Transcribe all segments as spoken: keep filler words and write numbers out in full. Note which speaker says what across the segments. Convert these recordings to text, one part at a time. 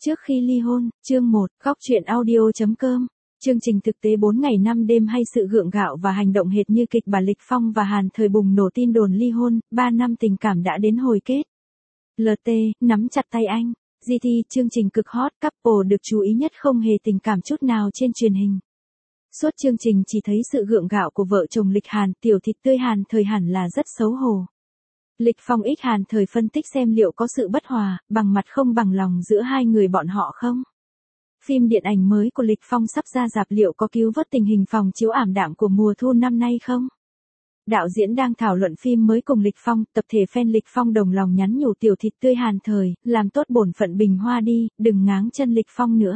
Speaker 1: Trước khi ly hôn, chương một, góc truyện audio.com. Chương trình thực tế bốn ngày năm đêm hay sự gượng gạo và hành động hệt như kịch bản Lịch Phong và Hàn Thời bùng nổ tin đồn ly hôn, ba năm tình cảm đã đến hồi kết. lờ tê, nắm chặt tay anh. giê tê, chương trình cực hot, couple được chú ý nhất không hề tình cảm chút nào trên truyền hình. Suốt chương trình chỉ thấy sự gượng gạo của vợ chồng Lịch Hàn, tiểu thịt tươi Hàn Thời hẳn là rất xấu hổ. Lịch Phong ích Hàn Thời phân tích xem liệu có sự bất hòa, bằng mặt không bằng lòng giữa hai người bọn họ không. Phim điện ảnh mới của Lịch Phong sắp ra rạp liệu có cứu vớt tình hình phòng chiếu ảm đạm của mùa thu năm nay không? Đạo diễn đang thảo luận phim mới cùng Lịch Phong, tập thể fan Lịch Phong đồng lòng nhắn nhủ tiểu thịt tươi Hàn Thời, làm tốt bổn phận bình hoa đi, đừng ngáng chân Lịch Phong nữa.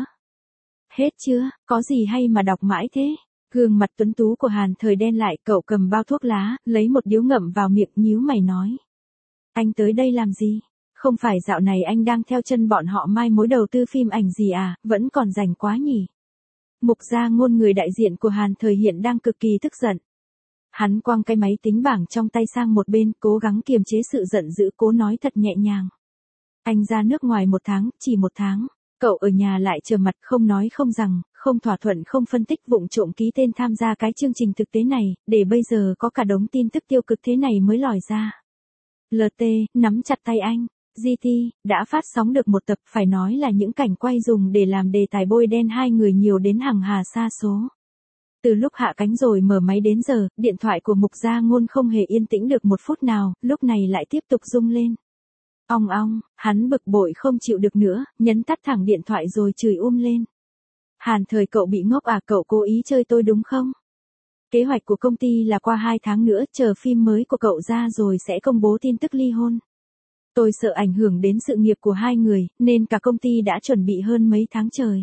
Speaker 1: Hết chưa, có gì hay mà đọc mãi thế? Gương mặt tuấn tú của Hàn Thời đen lại, cậu cầm bao thuốc lá, lấy một điếu ngậm vào miệng, nhíu mày nói. Anh tới đây làm gì? Không phải dạo này anh đang theo chân bọn họ mai mối đầu tư phim ảnh gì à, vẫn còn rảnh quá nhỉ? Mục Gia Ngôn, người đại diện của Hàn Thời, hiện đang cực kỳ tức giận. Hắn quăng cái máy tính bảng trong tay sang một bên, cố gắng kiềm chế sự giận dữ, cố nói thật nhẹ nhàng. Anh ra nước ngoài một tháng, chỉ một tháng. Cậu ở nhà lại trầm mặt, không nói không rằng, không thỏa thuận, không phân tích, vụng trộm ký tên tham gia cái chương trình thực tế này, để bây giờ có cả đống tin tức tiêu cực thế này mới lòi ra. lờ tê, nắm chặt tay anh. giê tê, đã phát sóng được một tập, phải nói là những cảnh quay dùng để làm đề tài bôi đen hai người nhiều đến hàng hà sa số. Từ lúc hạ cánh rồi mở máy đến giờ, điện thoại của Mục Gia Ngôn không hề yên tĩnh được một phút nào, lúc này lại tiếp tục rung lên. Ong ong, hắn bực bội không chịu được nữa, nhấn tắt thẳng điện thoại rồi chửi um lên. Hàn Thời, cậu bị ngốc à, cậu cố ý chơi tôi đúng không? Kế hoạch của công ty là qua hai tháng nữa, chờ phim mới của cậu ra rồi sẽ công bố tin tức ly hôn. Tôi sợ ảnh hưởng đến sự nghiệp của hai người, nên cả công ty đã chuẩn bị hơn mấy tháng trời.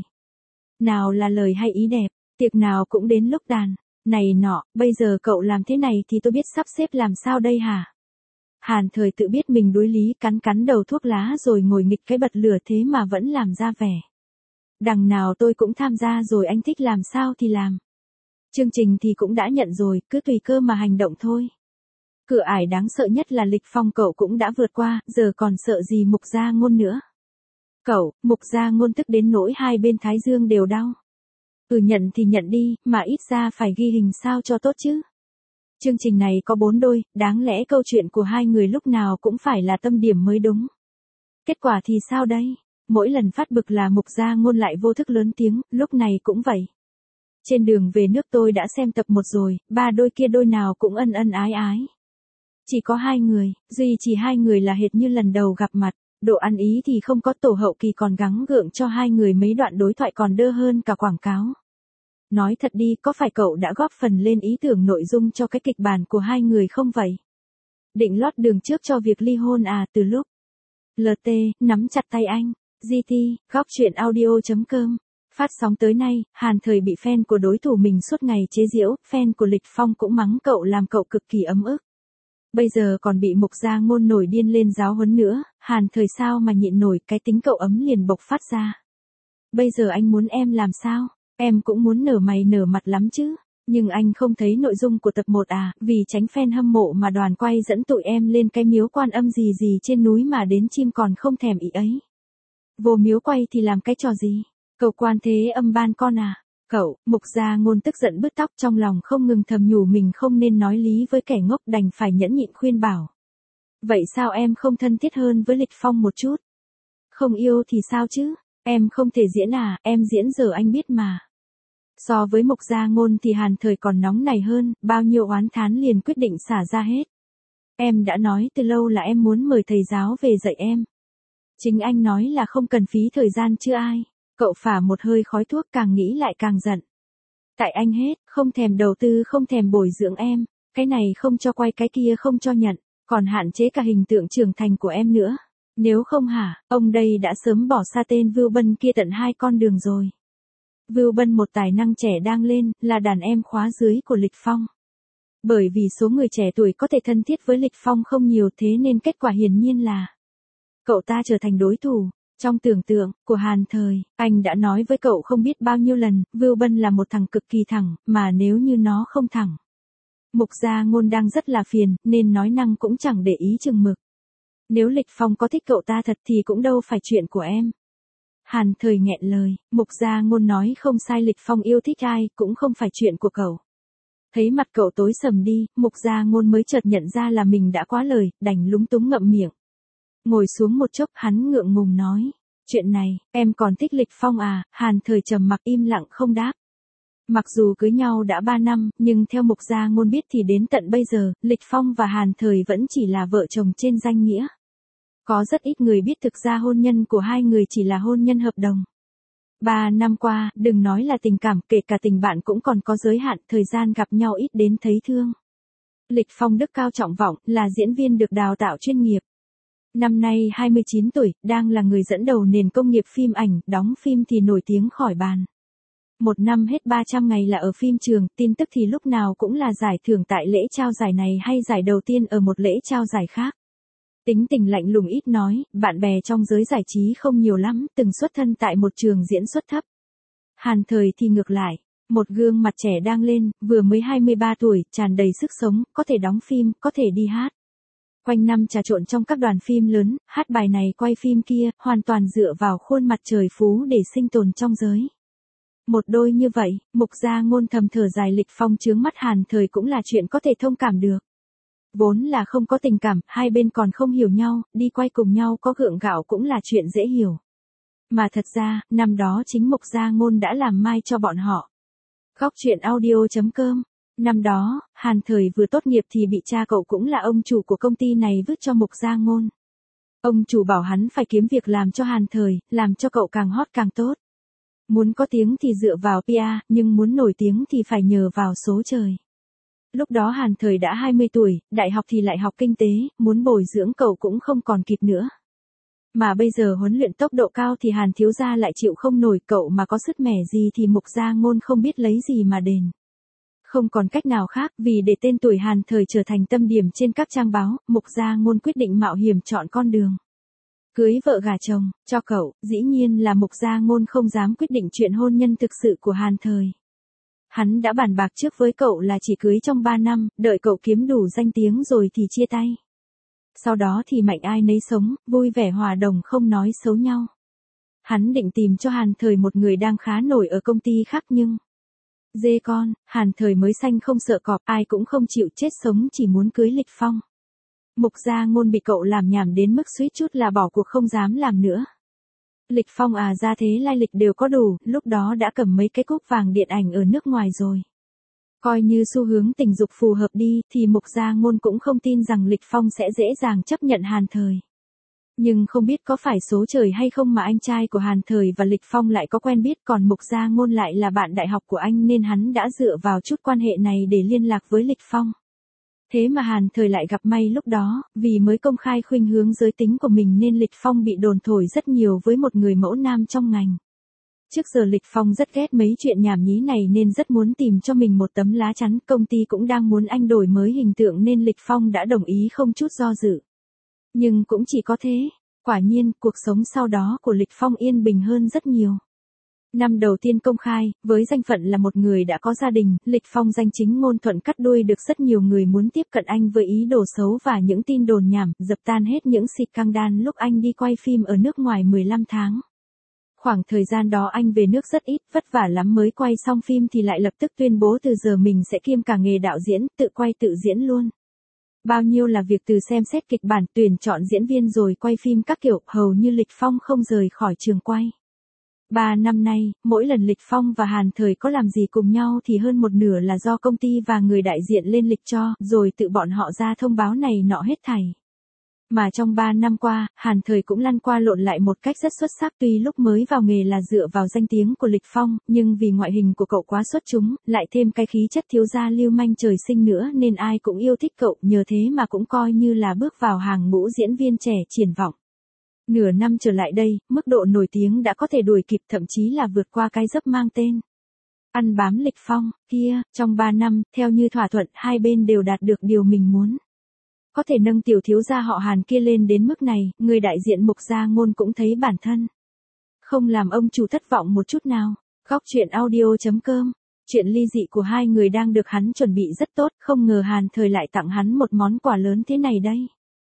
Speaker 1: Nào là lời hay ý đẹp, tiệc nào cũng đến lúc đàn, này nọ, bây giờ cậu làm thế này thì tôi biết sắp xếp làm sao đây hả? Hàn Thời tự biết mình đuối lý, cắn cắn đầu thuốc lá rồi ngồi nghịch cái bật lửa thế mà vẫn làm ra vẻ. Đằng nào tôi cũng tham gia rồi, anh thích làm sao thì làm. Chương trình thì cũng đã nhận rồi, cứ tùy cơ mà hành động thôi. Cửa ải đáng sợ nhất là Lịch Phong cậu cũng đã vượt qua, giờ còn sợ gì Mục Gia Ngôn nữa. Cậu, Mục Gia Ngôn tức đến nỗi hai bên thái dương đều đau. Ừ, nhận thì nhận đi, mà ít ra phải ghi hình sao cho tốt chứ. Chương trình này có bốn đôi, đáng lẽ câu chuyện của hai người lúc nào cũng phải là tâm điểm mới đúng. Kết quả thì sao đây? Mỗi lần phát bực là Mục Gia Ngôn lại vô thức lớn tiếng, lúc này cũng vậy. Trên đường về nước tôi đã xem tập một rồi, ba đôi kia đôi nào cũng ân ân ái ái. Chỉ có hai người, duy chỉ hai người là hệt như lần đầu gặp mặt, độ ăn ý thì không có, tổ hậu kỳ còn gắng gượng cho hai người mấy đoạn đối thoại còn đơ hơn cả quảng cáo. Nói thật đi, có phải cậu đã góp phần lên ý tưởng nội dung cho cái kịch bản của hai người không vậy? Định lót đường trước cho việc ly hôn à? Từ lúc lờ tê, nắm chặt tay anh. giê tê, góc truyện audio.com. Phát sóng tới nay, Hàn Thời bị fan của đối thủ mình suốt ngày chế giễu, fan của Lịch Phong cũng mắng cậu làm cậu cực kỳ ấm ức. Bây giờ còn bị Mục Gia Ngôn nổi điên lên giáo huấn nữa, Hàn Thời sao mà nhịn nổi, cái tính cậu ấm liền bộc phát ra. Bây giờ anh muốn em làm sao? Em cũng muốn nở mày nở mặt lắm chứ, nhưng anh không thấy nội dung của tập một à, vì tránh fan hâm mộ mà đoàn quay dẫn tụi em lên cái miếu Quan Âm gì gì trên núi mà đến chim còn không thèm ý ấy. Vô miếu quay thì làm cái trò gì? Cầu Quan Thế Âm ban con à? Cậu, Mục Gia Ngôn tức giận bứt tóc, trong lòng không ngừng thầm nhủ mình không nên nói lý với kẻ ngốc, đành phải nhẫn nhịn khuyên bảo. Vậy sao em không thân thiết hơn với Lịch Phong một chút? Không yêu thì sao chứ? Em không thể diễn à, em diễn giờ anh biết mà. So với Mục Gia Ngôn thì Hàn Thời còn nóng này hơn, bao nhiêu oán thán liền quyết định xả ra hết. Em đã nói từ lâu là em muốn mời thầy giáo về dạy em. Chính anh nói là không cần phí thời gian chứ ai. Cậu phả một hơi khói thuốc, càng nghĩ lại càng giận. Tại anh hết, không thèm đầu tư, không thèm bồi dưỡng em, cái này không cho quay, cái kia không cho nhận, còn hạn chế cả hình tượng trưởng thành của em nữa. Nếu không hả, ông đây đã sớm bỏ xa tên Vưu Bân kia tận hai con đường rồi. Vưu Bân một tài năng trẻ đang lên, là đàn em khóa dưới của Lịch Phong. Bởi vì số người trẻ tuổi có thể thân thiết với Lịch Phong không nhiều, thế nên kết quả hiển nhiên là cậu ta trở thành đối thủ. Trong tưởng tượng của Hàn Thời, anh đã nói với cậu không biết bao nhiêu lần, Vưu Bân là một thằng cực kỳ thẳng, mà nếu như nó không thẳng. Mục Gia Ngôn đang rất là phiền, nên nói năng cũng chẳng để ý chừng mực. Nếu Lịch Phong có thích cậu ta thật thì cũng đâu phải chuyện của em. Hàn Thời nghẹn lời, Mục Gia Ngôn nói không sai, Lịch Phong yêu thích ai, cũng không phải chuyện của cậu. Thấy mặt cậu tối sầm đi, Mục Gia Ngôn mới chợt nhận ra là mình đã quá lời, đành lúng túng ngậm miệng. Ngồi xuống một chốc, hắn ngượng ngùng nói, chuyện này, em còn thích Lịch Phong à? Hàn Thời trầm mặc im lặng không đáp. Mặc dù cưới nhau đã ba năm, nhưng theo Mục Gia Ngôn biết thì đến tận bây giờ, Lịch Phong và Hàn Thời vẫn chỉ là vợ chồng trên danh nghĩa. Có rất ít người biết thực ra hôn nhân của hai người chỉ là hôn nhân hợp đồng. Ba năm qua, đừng nói là tình cảm, kể cả tình bạn cũng còn có giới hạn, thời gian gặp nhau ít đến thấy thương. Lịch Phong đức cao trọng vọng, là diễn viên được đào tạo chuyên nghiệp. Năm nay hai mươi chín tuổi, đang là người dẫn đầu nền công nghiệp phim ảnh, đóng phim thì nổi tiếng khỏi bàn. Một năm hết ba trăm ngày là ở phim trường, tin tức thì lúc nào cũng là giải thưởng tại lễ trao giải này hay giải đầu tiên ở một lễ trao giải khác. Tính tình lạnh lùng ít nói, bạn bè trong giới giải trí không nhiều lắm, từng xuất thân tại một trường diễn xuất thấp. Hàn Thời thì ngược lại, một gương mặt trẻ đang lên, vừa mới hai mươi ba tuổi, tràn đầy sức sống, có thể đóng phim, có thể đi hát. Quanh năm trà trộn trong các đoàn phim lớn, hát bài này quay phim kia, hoàn toàn dựa vào khuôn mặt trời phú để sinh tồn trong giới. Một đôi như vậy, Mục Gia Ngôn thầm thở dài, Lịch Phong chướng mắt Hàn Thời cũng là chuyện có thể thông cảm được. Vốn là không có tình cảm, hai bên còn không hiểu nhau, đi quay cùng nhau có gượng gạo cũng là chuyện dễ hiểu. Mà thật ra, năm đó chính Mục Gia Ngôn đã làm mai cho bọn họ. Góc truyện audio chấm com. Năm đó, Hàn Thời vừa tốt nghiệp thì bị cha cậu cũng là ông chủ của công ty này vứt cho Mục Gia Ngôn. Ông chủ bảo hắn phải kiếm việc làm cho Hàn Thời, làm cho cậu càng hot càng tốt. Muốn có tiếng thì dựa vào pê e rờ, nhưng muốn nổi tiếng thì phải nhờ vào số trời. Lúc đó Hàn Thời đã hai mươi tuổi, đại học thì lại học kinh tế, muốn bồi dưỡng cậu cũng không còn kịp nữa. Mà bây giờ huấn luyện tốc độ cao thì Hàn thiếu gia lại chịu không nổi, cậu mà có sứt mẻ gì thì Mục Gia Ngôn không biết lấy gì mà đền. Không còn cách nào khác, vì để tên tuổi Hàn Thời trở thành tâm điểm trên các trang báo, Mục Gia Ngôn quyết định mạo hiểm chọn con đường cưới vợ gả chồng cho cậu. Dĩ nhiên là Mục Gia Ngôn không dám quyết định chuyện hôn nhân thực sự của Hàn Thời. Hắn đã bàn bạc trước với cậu là chỉ cưới trong ba năm, đợi cậu kiếm đủ danh tiếng rồi thì chia tay. Sau đó thì mạnh ai nấy sống, vui vẻ hòa đồng không nói xấu nhau. Hắn định tìm cho Hàn Thời một người đang khá nổi ở công ty khác nhưng... Dê con, Hàn Thời mới xanh không sợ cọp, ai cũng không chịu chết sống chỉ muốn cưới Lịch Phong. Mục Gia Ngôn bị cậu làm nhảm đến mức suýt chút là bỏ cuộc không dám làm nữa. Lịch Phong à, ra thế lai lịch đều có đủ, lúc đó đã cầm mấy cái cúp vàng điện ảnh ở nước ngoài rồi. Coi như xu hướng tình dục phù hợp đi, thì Mục Gia Ngôn cũng không tin rằng Lịch Phong sẽ dễ dàng chấp nhận Hàn Thời. Nhưng không biết có phải số trời hay không mà anh trai của Hàn Thời và Lịch Phong lại có quen biết, còn Mục Gia Ngôn lại là bạn đại học của anh nên hắn đã dựa vào chút quan hệ này để liên lạc với Lịch Phong. Thế mà Hàn Thời lại gặp may lúc đó, vì mới công khai khuynh hướng giới tính của mình nên Lịch Phong bị đồn thổi rất nhiều với một người mẫu nam trong ngành. Trước giờ Lịch Phong rất ghét mấy chuyện nhảm nhí này nên rất muốn tìm cho mình một tấm lá chắn, công ty cũng đang muốn anh đổi mới hình tượng nên Lịch Phong đã đồng ý không chút do dự. Nhưng cũng chỉ có thế, quả nhiên, cuộc sống sau đó của Lịch Phong yên bình hơn rất nhiều. Năm đầu tiên công khai, với danh phận là một người đã có gia đình, Lịch Phong danh chính ngôn thuận cắt đuôi được rất nhiều người muốn tiếp cận anh với ý đồ xấu và những tin đồn nhảm, dập tan hết những xịt căng đan lúc anh đi quay phim ở nước ngoài mười lăm tháng. Khoảng thời gian đó anh về nước rất ít, vất vả lắm mới quay xong phim thì lại lập tức tuyên bố từ giờ mình sẽ kiêm cả nghề đạo diễn, tự quay tự diễn luôn. Bao nhiêu là việc từ xem xét kịch bản, tuyển chọn diễn viên rồi quay phim các kiểu, hầu như Lịch Phong không rời khỏi trường quay. Ba năm nay, mỗi lần Lịch Phong và Hàn Thời có làm gì cùng nhau thì hơn một nửa là do công ty và người đại diện lên lịch cho, rồi tự bọn họ ra thông báo này nọ hết thảy. Mà trong ba năm qua, Hàn Thời cũng lăn qua lộn lại một cách rất xuất sắc, tuy lúc mới vào nghề là dựa vào danh tiếng của Lịch Phong, nhưng vì ngoại hình của cậu quá xuất chúng, lại thêm cái khí chất thiếu gia lưu manh trời sinh nữa nên ai cũng yêu thích cậu, nhờ thế mà cũng coi như là bước vào hàng ngũ diễn viên trẻ triển vọng. Nửa năm trở lại đây, mức độ nổi tiếng đã có thể đuổi kịp, thậm chí là vượt qua cái dấp mang tên ăn bám Lịch Phong kia. Trong ba năm, theo như thỏa thuận, hai bên đều đạt được điều mình muốn. Có thể nâng tiểu thiếu gia họ Hàn kia lên đến mức này, người đại diện Mục Gia Ngôn cũng thấy bản thân không làm ông chủ thất vọng một chút nào. Góc truyện audio chấm com. Chuyện ly dị của hai người đang được hắn chuẩn bị rất tốt, không ngờ Hàn Thời lại tặng hắn một món quà lớn thế này đây.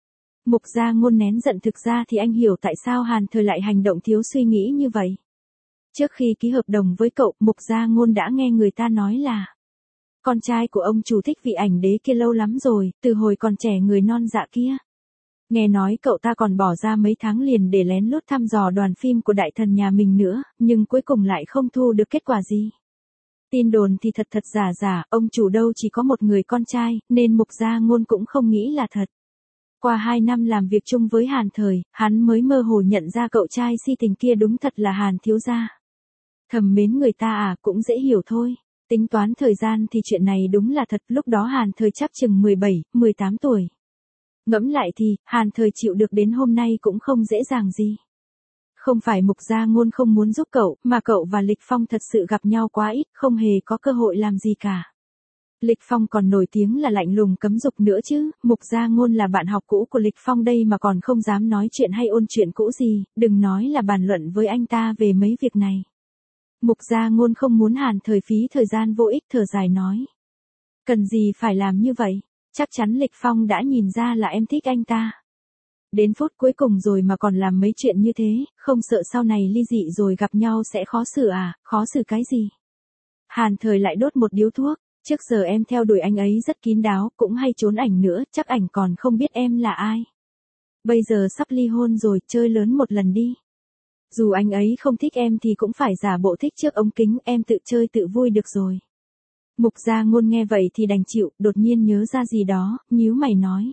Speaker 1: Mục Gia Ngôn nén giận, thực ra thì anh hiểu tại sao Hàn Thời lại hành động thiếu suy nghĩ như vậy. Trước khi ký hợp đồng với cậu, Mục Gia Ngôn đã nghe người ta nói là con trai của ông chủ thích vị ảnh đế kia lâu lắm rồi, từ hồi còn trẻ người non dạ kia. Nghe nói cậu ta còn bỏ ra mấy tháng liền để lén lút thăm dò đoàn phim của đại thần nhà mình nữa, nhưng cuối cùng lại không thu được kết quả gì. Tin đồn thì thật thật giả giả, ông chủ đâu chỉ có một người con trai, nên Mục Gia Ngôn cũng không nghĩ là thật. Qua hai năm làm việc chung với Hàn Thời, hắn mới mơ hồ nhận ra cậu trai si tình kia đúng thật là Hàn thiếu gia. Thầm mến người ta à, cũng dễ hiểu thôi. Tính toán thời gian thì chuyện này đúng là thật, lúc đó Hàn Thời chắc chừng mười bảy, mười tám tuổi. Ngẫm lại thì, Hàn Thời chịu được đến hôm nay cũng không dễ dàng gì. Không phải Mục Gia Ngôn không muốn giúp cậu, mà cậu và Lịch Phong thật sự gặp nhau quá ít, không hề có cơ hội làm gì cả. Lịch Phong còn nổi tiếng là lạnh lùng cấm dục nữa chứ, Mục Gia Ngôn là bạn học cũ của Lịch Phong đây mà còn không dám nói chuyện hay ôn chuyện cũ gì, đừng nói là bàn luận với anh ta về mấy việc này. Mục Gia Ngôn không muốn Hàn Thời phí thời gian vô ích, thở dài nói. Cần gì phải làm như vậy, chắc chắn Lịch Phong đã nhìn ra là em thích anh ta. Đến phút cuối cùng rồi mà còn làm mấy chuyện như thế, không sợ sau này ly dị rồi gặp nhau sẽ khó xử à, khó xử cái gì. Hàn Thời lại đốt một điếu thuốc, trước giờ em theo đuổi anh ấy rất kín đáo, cũng hay trốn ảnh nữa, chắc ảnh còn không biết em là ai. Bây giờ sắp ly hôn rồi, chơi lớn một lần đi. Dù anh ấy không thích em thì cũng phải giả bộ thích trước ống kính, em tự chơi tự vui được rồi. Mục Gia Ngôn nghe vậy thì đành chịu, đột nhiên nhớ ra gì đó, nhíu mày nói.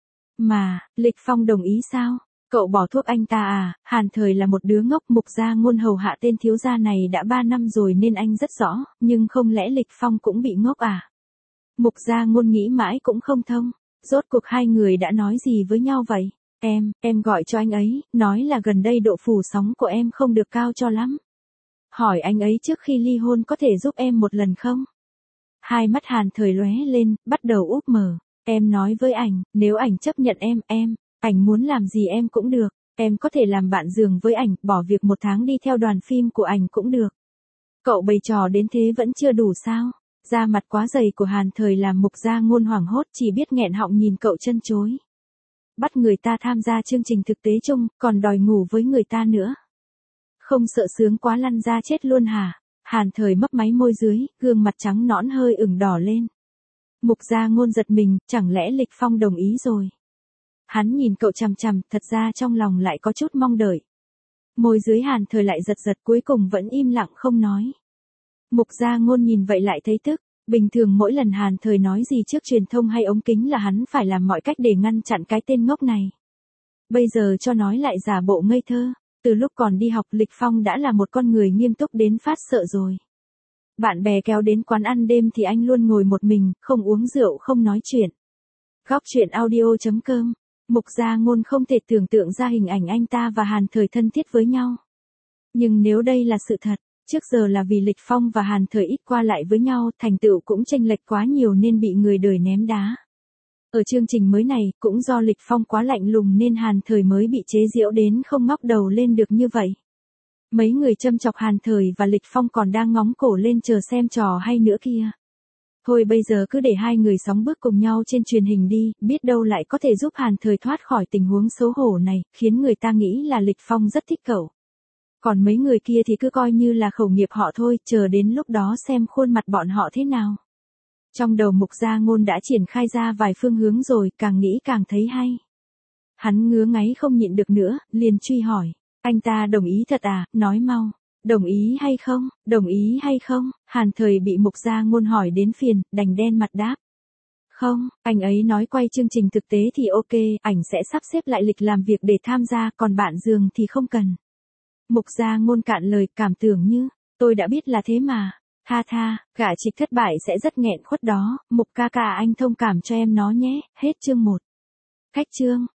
Speaker 1: Mà, Lịch Phong đồng ý sao? Cậu bỏ thuốc anh ta à? Hàn Thời là một đứa ngốc, Mục Gia Ngôn hầu hạ tên thiếu gia này đã ba năm rồi nên anh rất rõ, nhưng không lẽ Lịch Phong cũng bị ngốc à? Mục Gia Ngôn nghĩ mãi cũng không thông, rốt cuộc hai người đã nói gì với nhau vậy? Em, em gọi cho anh ấy, nói là gần đây độ phủ sóng của em không được cao cho lắm. Hỏi anh ấy trước khi ly hôn có thể giúp em một lần không? Hai mắt Hàn Thời lóe lên, bắt đầu úp mở. Em nói với ảnh, nếu ảnh chấp nhận em, em, ảnh muốn làm gì em cũng được. Em có thể làm bạn giường với ảnh, bỏ việc một tháng đi theo đoàn phim của ảnh cũng được. Cậu bày trò đến thế vẫn chưa đủ sao? Da mặt quá dày của Hàn Thời làm Mục Gia Ngôn hoảng hốt, chỉ biết nghẹn họng nhìn cậu chân chối. Bắt người ta tham gia chương trình thực tế chung, còn đòi ngủ với người ta nữa. Không sợ sướng quá lăn ra chết luôn hả? Hàn Thời mấp máy môi dưới, gương mặt trắng nõn hơi ửng đỏ lên. Mục Gia Ngôn giật mình, chẳng lẽ Lịch Phong đồng ý rồi? Hắn nhìn cậu chằm chằm, thật ra trong lòng lại có chút mong đợi. Môi dưới Hàn Thời lại giật giật, cuối cùng vẫn im lặng không nói. Mục Gia Ngôn nhìn vậy lại thấy tức. Bình thường mỗi lần Hàn Thời nói gì trước truyền thông hay ống kính là hắn phải làm mọi cách để ngăn chặn cái tên ngốc này. Bây giờ cho nói lại giả bộ ngây thơ. Từ lúc còn đi học, Lịch Phong đã là một con người nghiêm túc đến phát sợ rồi. Bạn bè kéo đến quán ăn đêm thì anh luôn ngồi một mình, không uống rượu, không nói chuyện. Góc truyện audio chấm com. Mục Gia Ngôn không thể tưởng tượng ra hình ảnh anh ta và Hàn Thời thân thiết với nhau. Nhưng nếu đây là sự thật, trước giờ là vì Lịch Phong và Hàn Thời ít qua lại với nhau, thành tựu cũng chênh lệch quá nhiều nên bị người đời ném đá. Ở chương trình mới này, cũng do Lịch Phong quá lạnh lùng nên Hàn Thời mới bị chế giễu đến không ngóc đầu lên được như vậy. Mấy người châm chọc Hàn Thời và Lịch Phong còn đang ngóng cổ lên chờ xem trò hay nữa kia. Thôi bây giờ cứ để hai người sóng bước cùng nhau trên truyền hình đi, biết đâu lại có thể giúp Hàn Thời thoát khỏi tình huống xấu hổ này, khiến người ta nghĩ là Lịch Phong rất thích cậu. Còn mấy người kia thì cứ coi như là khẩu nghiệp họ thôi, chờ đến lúc đó xem khuôn mặt bọn họ thế nào. Trong đầu Mục Gia Ngôn đã triển khai ra vài phương hướng rồi, càng nghĩ càng thấy hay. Hắn ngứa ngáy không nhịn được nữa, liền truy hỏi. Anh ta đồng ý thật à, nói mau. Đồng ý hay không, đồng ý hay không? Hàn Thời bị Mục Gia Ngôn hỏi đến phiền, đành đen mặt đáp. Không, anh ấy nói quay chương trình thực tế thì ok, ảnh sẽ sắp xếp lại lịch làm việc để tham gia, còn bạn giường thì không cần. Mục Gia Ngôn cạn lời, cảm tưởng như, tôi đã biết là thế mà. Tha tha, gả trịch thất bại sẽ rất nghẹn khuất đó, Mục ca ca anh thông cảm cho em nó nhé, hết chương một. Khách chương.